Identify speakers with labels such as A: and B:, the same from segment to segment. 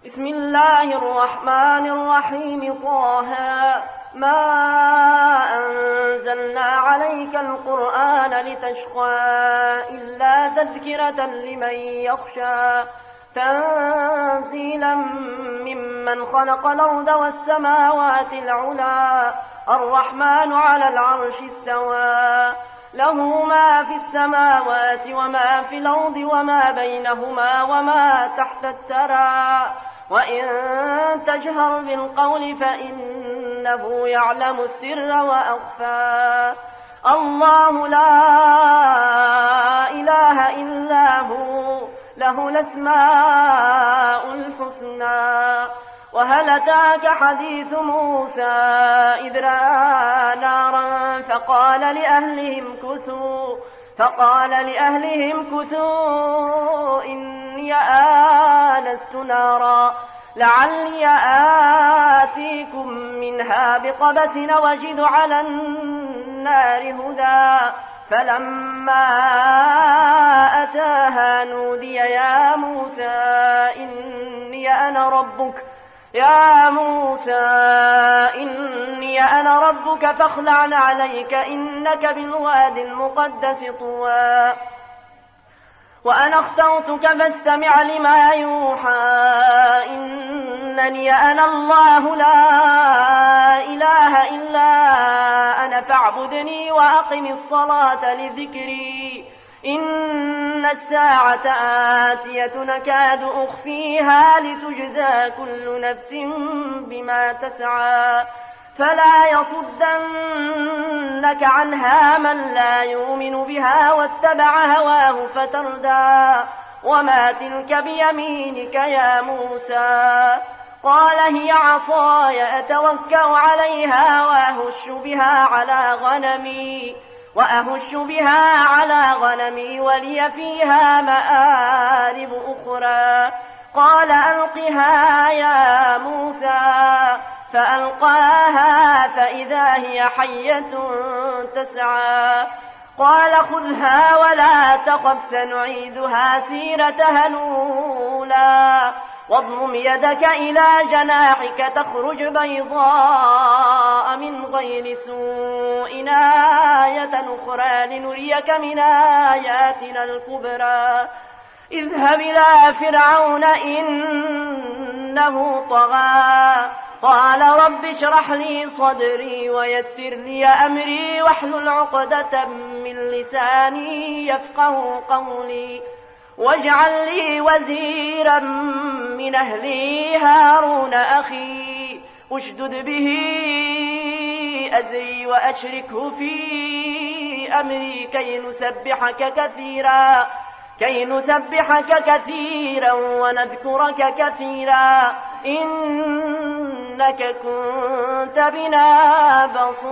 A: بسم الله الرحمن الرحيم. طه ما أنزلنا عليك القرآن لتشقى إلا تذكرة لمن يخشى تنزيلا ممن خلق الأرض والسماوات العلى الرحمن على العرش استوى له ما في السماوات وما في الأرض وما بينهما وما تحت الثرى وإن تجهر بالقول فإنه يعلم السر وأخفى الله لا إله إلا هو له الأسماء الحسنى. وهل أتاك حديث موسى إذ رأى نارا فقال لأهلهم كثوا إني آنست نارا لعلي آتيكم منها بقبس وجد على النار هدى. فلما أتاها نودي يا موسى إني أنا ربك فاخلع عليك إنك بالوادي المقدس طوى وأنا اخترتك فاستمع لما يوحى إنني أنا الله لا إله إلا أنا فاعبدني وأقم الصلاة لذكري إن الساعة آتية نكاد أخفيها لتجزى كل نفس بما تسعى فلا يصدنك عنها من لا يؤمن بها واتبع هواه فتردى. وما تلك بيمينك يا موسى؟ قال هي عصاي أتوكأ عليها وأهش بها على غنمي ولي فيها مآرب أخرى. قال ألقها يا موسى فألقاها فإذا هي حية تسعى. قال خذها ولا تخف سنعيدها سيرتها الأولى واضمم يدك إلى جناحك تخرج بيضاء من غير سوء آية أخرى لنريك من آياتنا الكبرى. اذهب إلى فرعون إنه طغى قال رب اشرح لي صدري ويسر لي أمري واحلل عقدة من لساني يفقه قولي واجعل لي وزيرا من أهلي هارون أخي اشدد به أزري وأشركه في أمري كي نسبحك كثيرا ونذكرك كثيرا إنك كنت بنا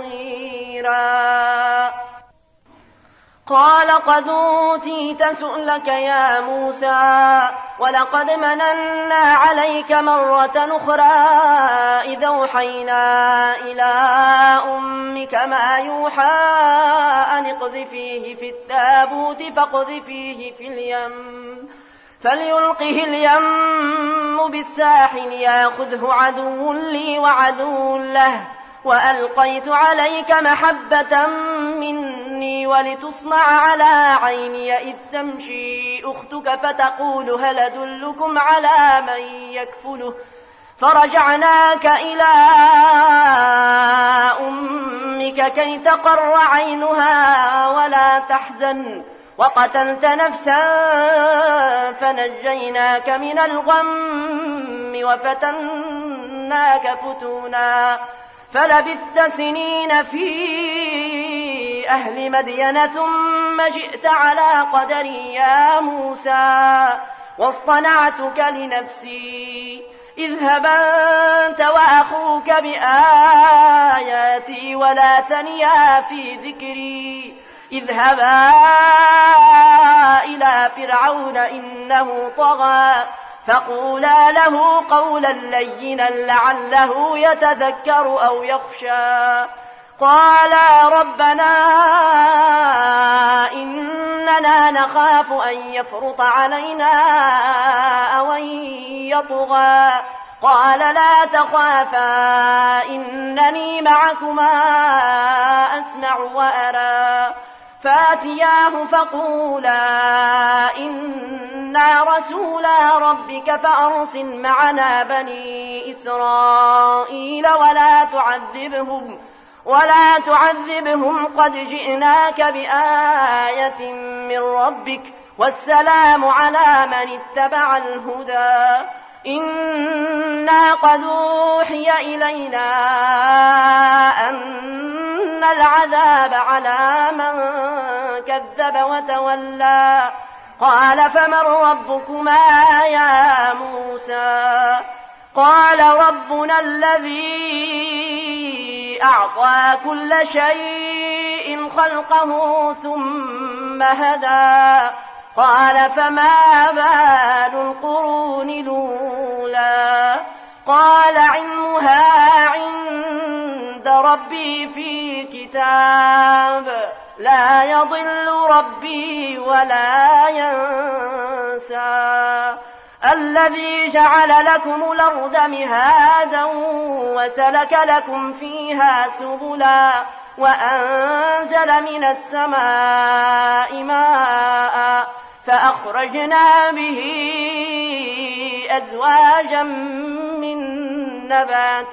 A: بصيرا. قال قد أوتيت سؤلك يا موسى ولقد مننا عليك مرة أخرى إذ أوحينا إلى أمك ما يوحى أن اقذفيه في التابوت فاقذفيه في اليم فليلقه اليم بالساحل يأخذه عدو لي وعدو له وألقيت عليك محبة مني ولتصنع على عيني إذ تمشي أختك فتقول هل أدلكم على من يكفله فرجعناك إلى أمك كي تقر عينها ولا تحزن وقتلت نفسا فنجيناك من الغم وفتناك فتونا فلبثت سنين في أهل مدين ثم جئت على قدري يا موسى واصطنعتك لنفسي اذهب أنت وأخوك بآياتي ولا ثنيا في ذكري اذهبا إلى فرعون إنه طغى فقولا له قولا لينا لعله يتذكر أو يخشى. قالا ربنا إن إننا نخاف أن يفرط علينا أو أن يطغى قال لا تخافا إنني معكما أسمع وأرى فاتياه فقولا إنا رسولا ربك فأرسل معنا بني إسرائيل ولا تعذبهم قد جئناك بآية من ربك والسلام على من اتبع الهدى إنا قد أوحي إلينا أن العذاب على من كذب وتولى قال فمن ربكما يا موسى قال ربنا الذي أعطى كل شيء خلقه ثم هدى قال فما بال القرون الأولى قال علمها عند ربي في كتاب لا يضل ربي ولا ينسى الذي جعل لكم الأرض مهادا وسلك لكم فيها سبلا وأنزل من السماء ماء فأخرجنا به أزواجا من نبات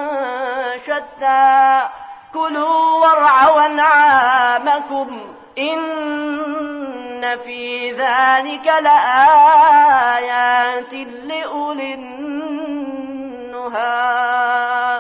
A: شتى كلوا وارعوا أنعامكم إن في ذلك لآيات لأولي النهى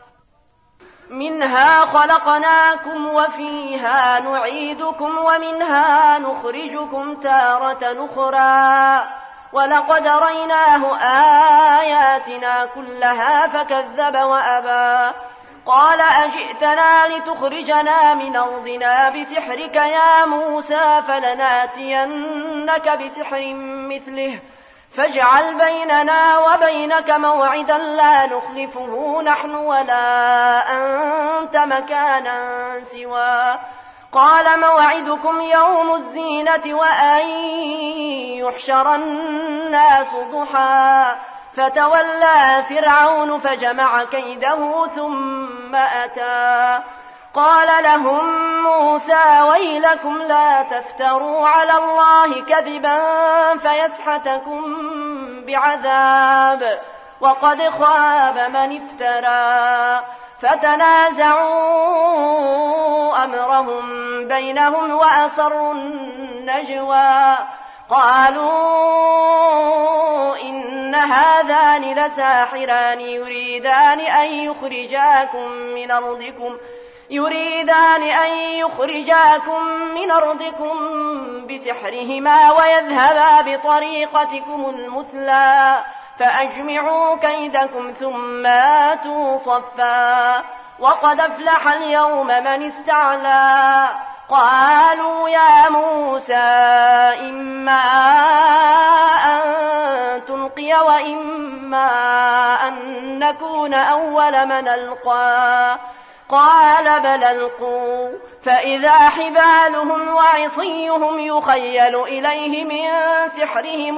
A: منها خلقناكم وفيها نعيدكم ومنها نخرجكم تارة أخرى ولقد ريناه آياتنا كلها فكذب وأبى قال أجئتنا لتخرجنا من أرضنا بسحرك يا موسى فلناتينك بسحر مثله فاجعل بيننا وبينك موعدا لا نخلفه نحن ولا أنت مكانا سوى قال موعدكم يوم الزينة وأن يحشر الناس ضحى فتولى فرعون فجمع كيده ثم أتى قال لهم موسى ويلكم لا تفتروا على الله كذبا فيسحتكم بعذاب وقد خاب من افترى فتنازعوا أمرهم بينهم وأسروا النجوى قالوا إن هذان لساحران يريدان أن يخرجاكم من أرضكم بسحرهما ويذهبا بطريقتكم المثلى فأجمعوا كيدكم ثم آتوا صفا وقد أفلح اليوم من استعلى قالوا يا موسى إما أن تلقي وإما أن نكون أول من ألقى قال بل ألقوا فإذا حبالهم وعصيهم يخيل إليه من سحرهم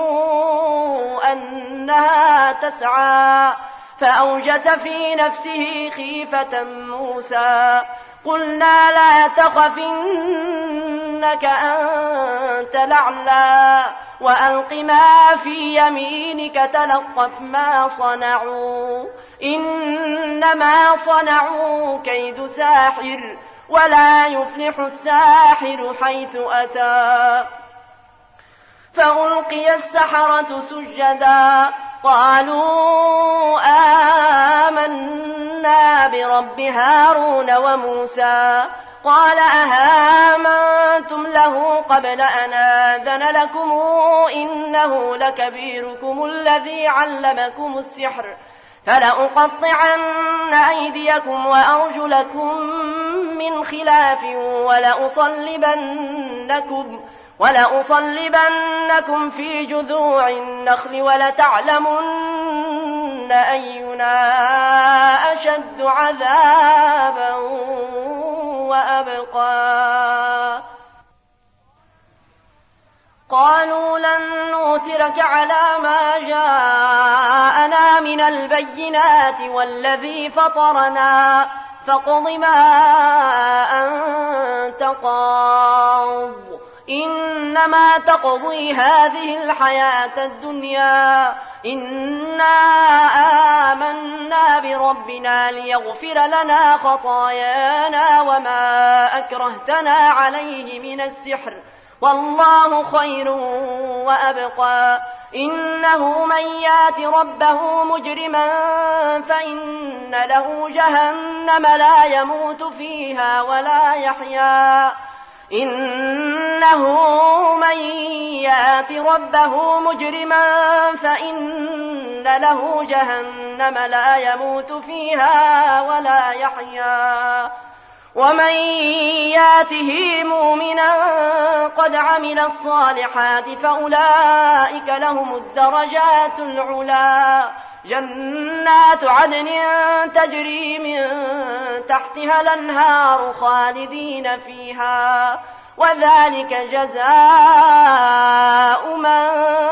A: أنها تسعى فأوجس في نفسه خيفة موسى قلنا لا تخف إنك أنت الأعلى وألق ما في يمينك تلقف ما صنعوا إنما صنعوا كيد ساحر ولا يفلح الساحر حيث أتى فألقي السحرة سجدا قالوا آمنا برب هارون وموسى قال أهامنتم له قبل أن آذن لكم إنه لكبيركم الذي علمكم السحر فلأقطعن أيديكم وأرجلكم من خلاف ولأصلبنكم في جذوع النخل ولتعلمن أينا أشد عذابا وأبقى قالوا لن نؤثرك على ما جاءنا من البينات والذي فطرنا فاقض ما أنت قاض إنما تقضي هذه الحياة الدنيا إنا آمنا بربنا ليغفر لنا خطايانا وما أكرهتنا عليه من السحر والله خير وأبقى إنه من يات ربه مجرما فإن له جهنم لا يموت فيها ولا يحيا إنه من يات ربه مجرما فإن له جهنم لا يموت فيها ولا يحيا ومن ياته مؤمنا قد عمل الصالحات فأولئك لهم الدرجات العلا جنات عدن تجري من تحتها الأنهار خالدين فيها وذلك جزاء من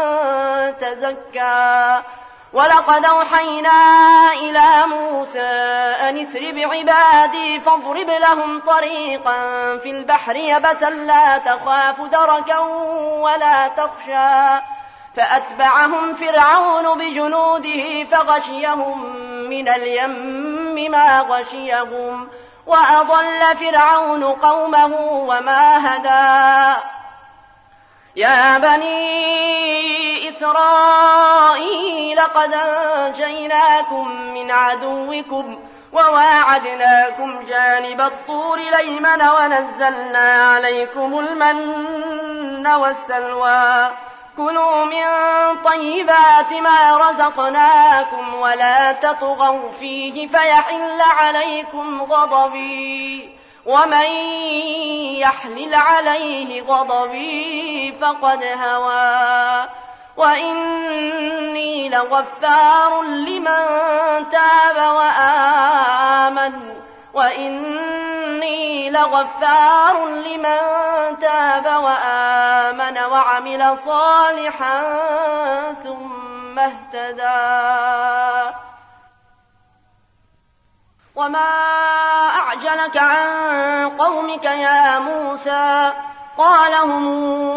A: تزكى ولقد أوحينا إلى موسى أن اسر بعبادي فاضرب لهم طريقا في البحر يبسا لا تخاف دركا ولا تخشى فأتبعهم فرعون بجنوده فغشيهم من اليم ما غشيهم وأضل فرعون قومه وما هدى يا بني إسرائيل قد أنجيناكم من عدوكم وواعدناكم جانب الطور الأيمن ونزلنا عليكم المن والسلوى كلوا من طيبات ما رزقناكم ولا تطغوا فيه فيحل عليكم غضبي ومن يحلل عليه غضبي فقد هوى وإني لغفار لمن تاب وآمن وعمل صالحا ثم اهتدى وما أعجلك عن قومك يا موسى قال هم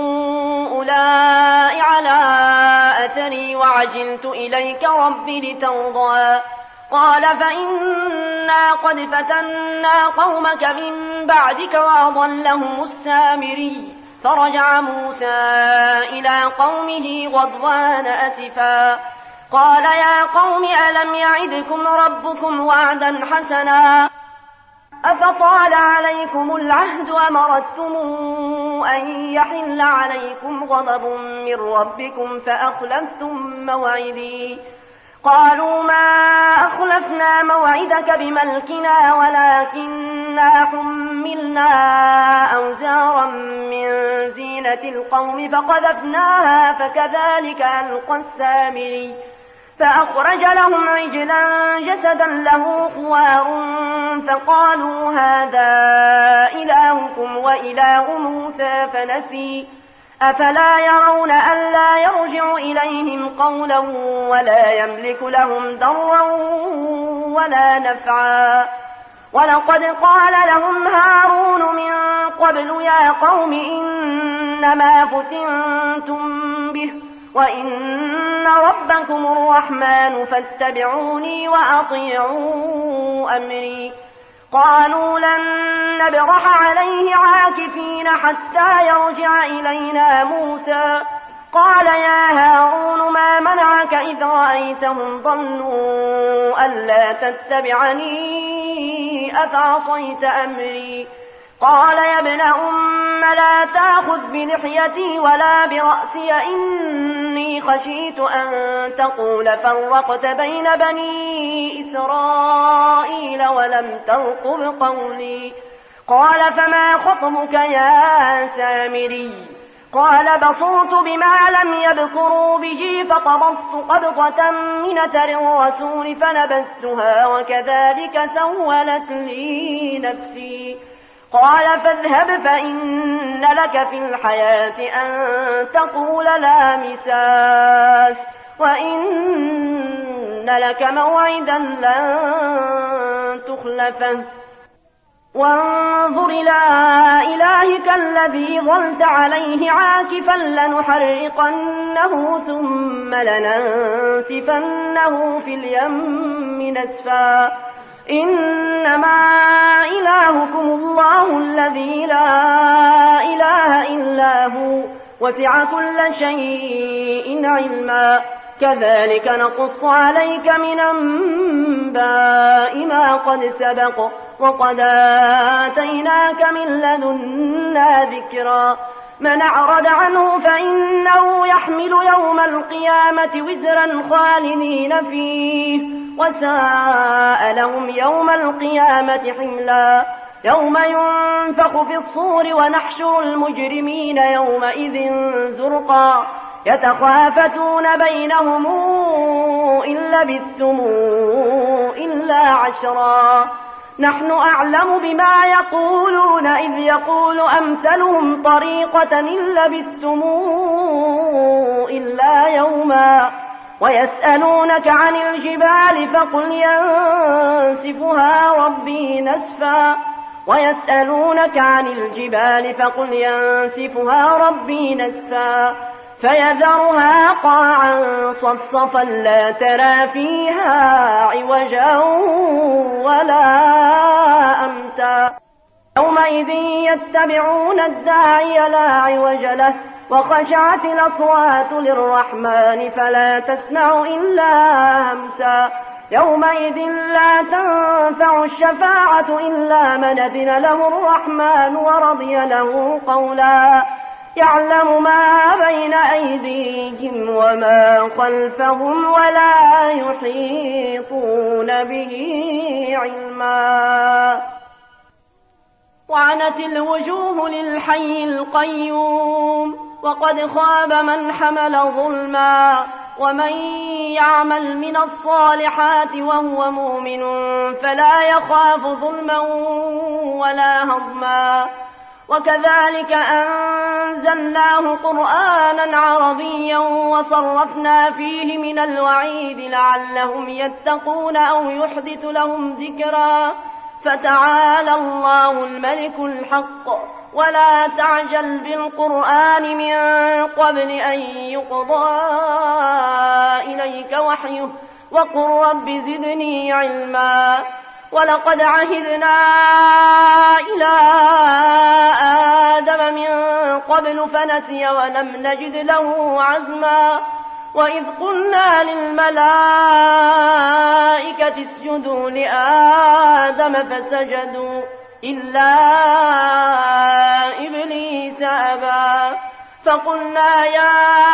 A: أولئك على أثري وعجلت إليك رب لترضى قال فإنا قد فتنا قومك من بعدك وأضلهم السامري فرجع موسى إلى قومه غضبان أسفا قال يا قوم ألم يعدكم ربكم وعدا حسنا أفطال عليكم العهد أمرتم أن يحل عليكم غضب من ربكم فأخلفتم موعدي قالوا ما أخلفنا موعدك بملكنا ولكننا حملنا أوزارا من زينة القوم فقذفناها فكذلك ألقى السامري فأخرج لهم عجلا جسدا له خوار فقالوا هذا إلهكم وإله موسى فنسي أفلا يرون ألا يرجع إليهم قولا ولا يملك لهم ضرا ولا نفعا ولقد قال لهم هارون من قبل يا قوم إنما فتنتم به وإن ربكم الرحمن فاتبعوني وأطيعوا أمري قالوا لن نبرح عليه عاكفين حتى يرجع إلينا موسى قال يا هارون ما منعك إذ رأيتهم ضلوا ألا تتبعني أفعصيت أمري قال يا ابن أم لا تأخذ بلحيتي ولا برأسي إني خشيت أن تقول فرقت بين بني إسرائيل ولم ترقب قولي قال فما خطبك يا سامري قال بصرت بما لم يبصروا به فقبضت قبضة من أثر الرسول فنبذتها وكذلك سولت لي نفسي قال فاذهب فإن لك في الحياة أن تقول لا مساس وإن لك موعدا لن تخلفه وانظر إلى إلهك الذي ظلت عليه عاكفا لنحرقنه ثم لننسفنه في اليم نسفا إنما إلهكم الله الذي لا إله إلا هو وسع كل شيء علما كذلك نقص عليك من أنباء ما قد سبق وقد آتيناك من لدنا ذكرا من أعرض عنه فإنه يحمل يوم القيامة وزرا خالدين فيه وساء لهم يوم القيامة حملا يوم ينفخ في الصور ونحشر المجرمين يومئذ زرقا يتخافتون بينهم إن لبثتم إلا عشرا نحن أعلم بما يقولون إذ يقول أمثلهم طريقة إن لبثتم إلا يوما ويسألونك عن الجبال فقل ينسفها ربي نسفا ويسألونك عن الجبال فقل ينسفها ربي نسفا فيذرها قاعا صفصفا لا ترى فيها عوجا ولا أمتا يومئذ يتبعون الداعي لا عوج له وخشعت الأصوات للرحمن فلا تسمع إلا همسا يومئذ لا تنفع الشفاعة إلا من أذن له الرحمن ورضي له قولا يعلم ما بين أيديهم وما خلفهم ولا يحيطون به علما وعنت الوجوه للحي القيوم وقد خاب من حمل ظلما ومن يعمل من الصالحات وهو مؤمن فلا يخاف ظلما ولا هضما وكذلك أنزلناه قرآنا عربيا وصرفنا فيه من الوعيد لعلهم يتقون أو يحدث لهم ذكرا فتعالى الله الملك الحق ولا تعجل بالقرآن من قبل أن يقضى إليك وحيه وقل رب زدني علما ولقد عهدنا إلى آدم من قبل فنسي ولم نجد له عزما وإذ قلنا للملائكة اسجدوا لآدم فسجدوا إلا إبليس أبى فقلنا يا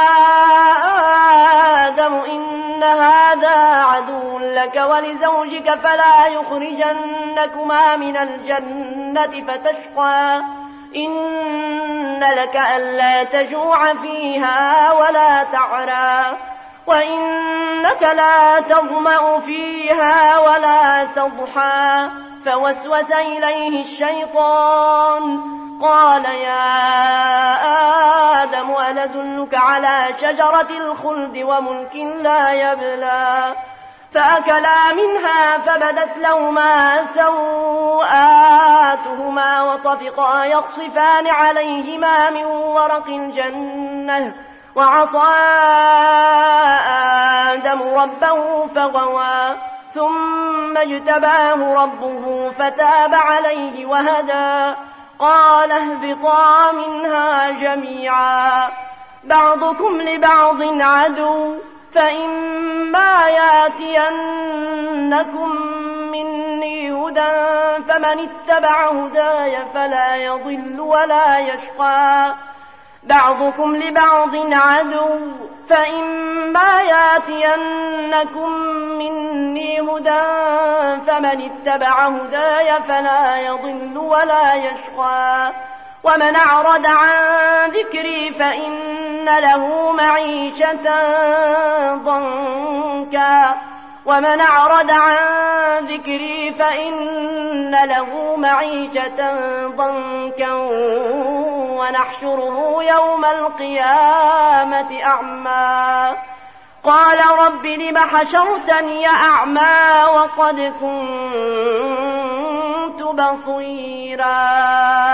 A: آدم إن هذا عدو لك ولزوجك فلا يخرجنكما من الجنة فتشقى إن لك ألا تجوع فيها ولا تعرى وإنك لا تظمأ فيها ولا تضحى فوسوس إليه الشيطان قال يا آدم أن أدلك على شجرة الخلد وملك لا يبلى فأكلا منها فبدت لهما سوآتهما وطفقا يخصفان عليهما من ورق الجنة وعصى آدم ربه فغوى ثم اجتباه ربه فتاب عليه وهدى قال اهبطا منها جميعا بعضكم لبعض عدو فإما ياتينكم مني هدى فمن اتبع هداي فلا يضل ولا يشقى بعضكم لبعض عدو فإما ياتينكم مني هدى فمن اتبع هداي فلا يضل ولا يشقى ومن أعرض عن ذكري فإن له معيشة ضنكا ومن أعرض عن ذكري فإن له معيشة ضنكا ونحشره يوم القيامة أعمى قال رب لم حشرتني أعمى وقد كنت بصيرا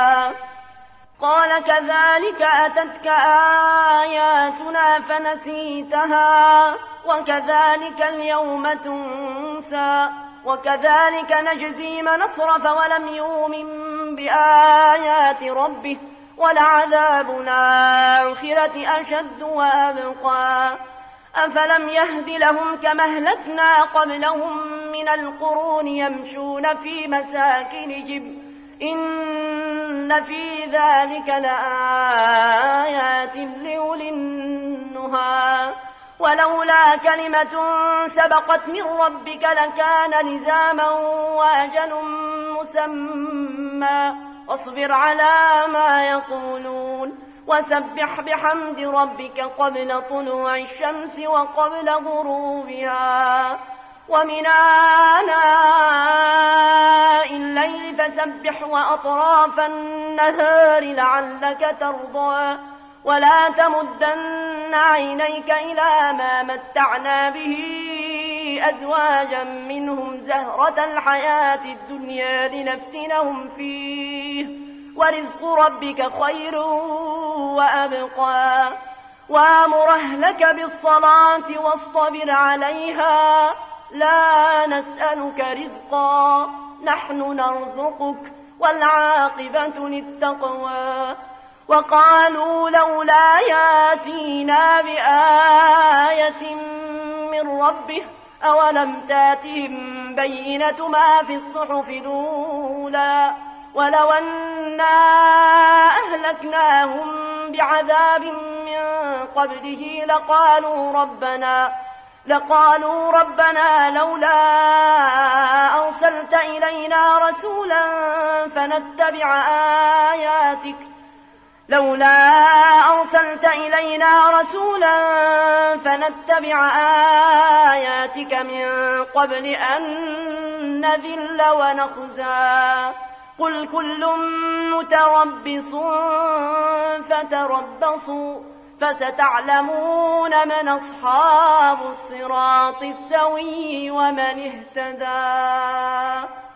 A: قال كذلك أتتك آياتنا فنسيتها وكذلك اليوم تنسى وكذلك نجزي من أسرف ولم يؤمن بآيات ربه ولعذاب الآخرة أشد وأبقى أفلم يهد لهم كما أهلكنا قبلهم من القرون يمشون في مساكنهم إن في ذلك لآيات لأولي النهى ولولا كلمة سبقت من ربك لكان لزاما وأجل مسمى واصبر على ما يقولون وسبح بحمد ربك قبل طلوع الشمس وقبل غروبها ومن آناء الليل فسبح وأطراف النهار لعلك ترضى ولا تمدن عينيك إلى ما متعنا به أزواجا منهم زهرة الحياة الدنيا لنفتنهم فيه ورزق ربك خير وأبقى وامر أهلك بالصلاة واصطبر عليها لا نسألك رزقا نحن نرزقك والعاقبة للتقوى وقالوا لولا ياتينا بآية من ربه أولم تاتهم بينة ما في الصحف الأولى ولو أنا أهلكناهم بعذاب من قبله لقالوا ربنا لولا أرسلت إلينا رسولا فنتبع آياتك من قبل أن نذل ونخزى قل كل متربص فتربصوا فستعلمون من أصحاب الصراط السوي ومن اهتدى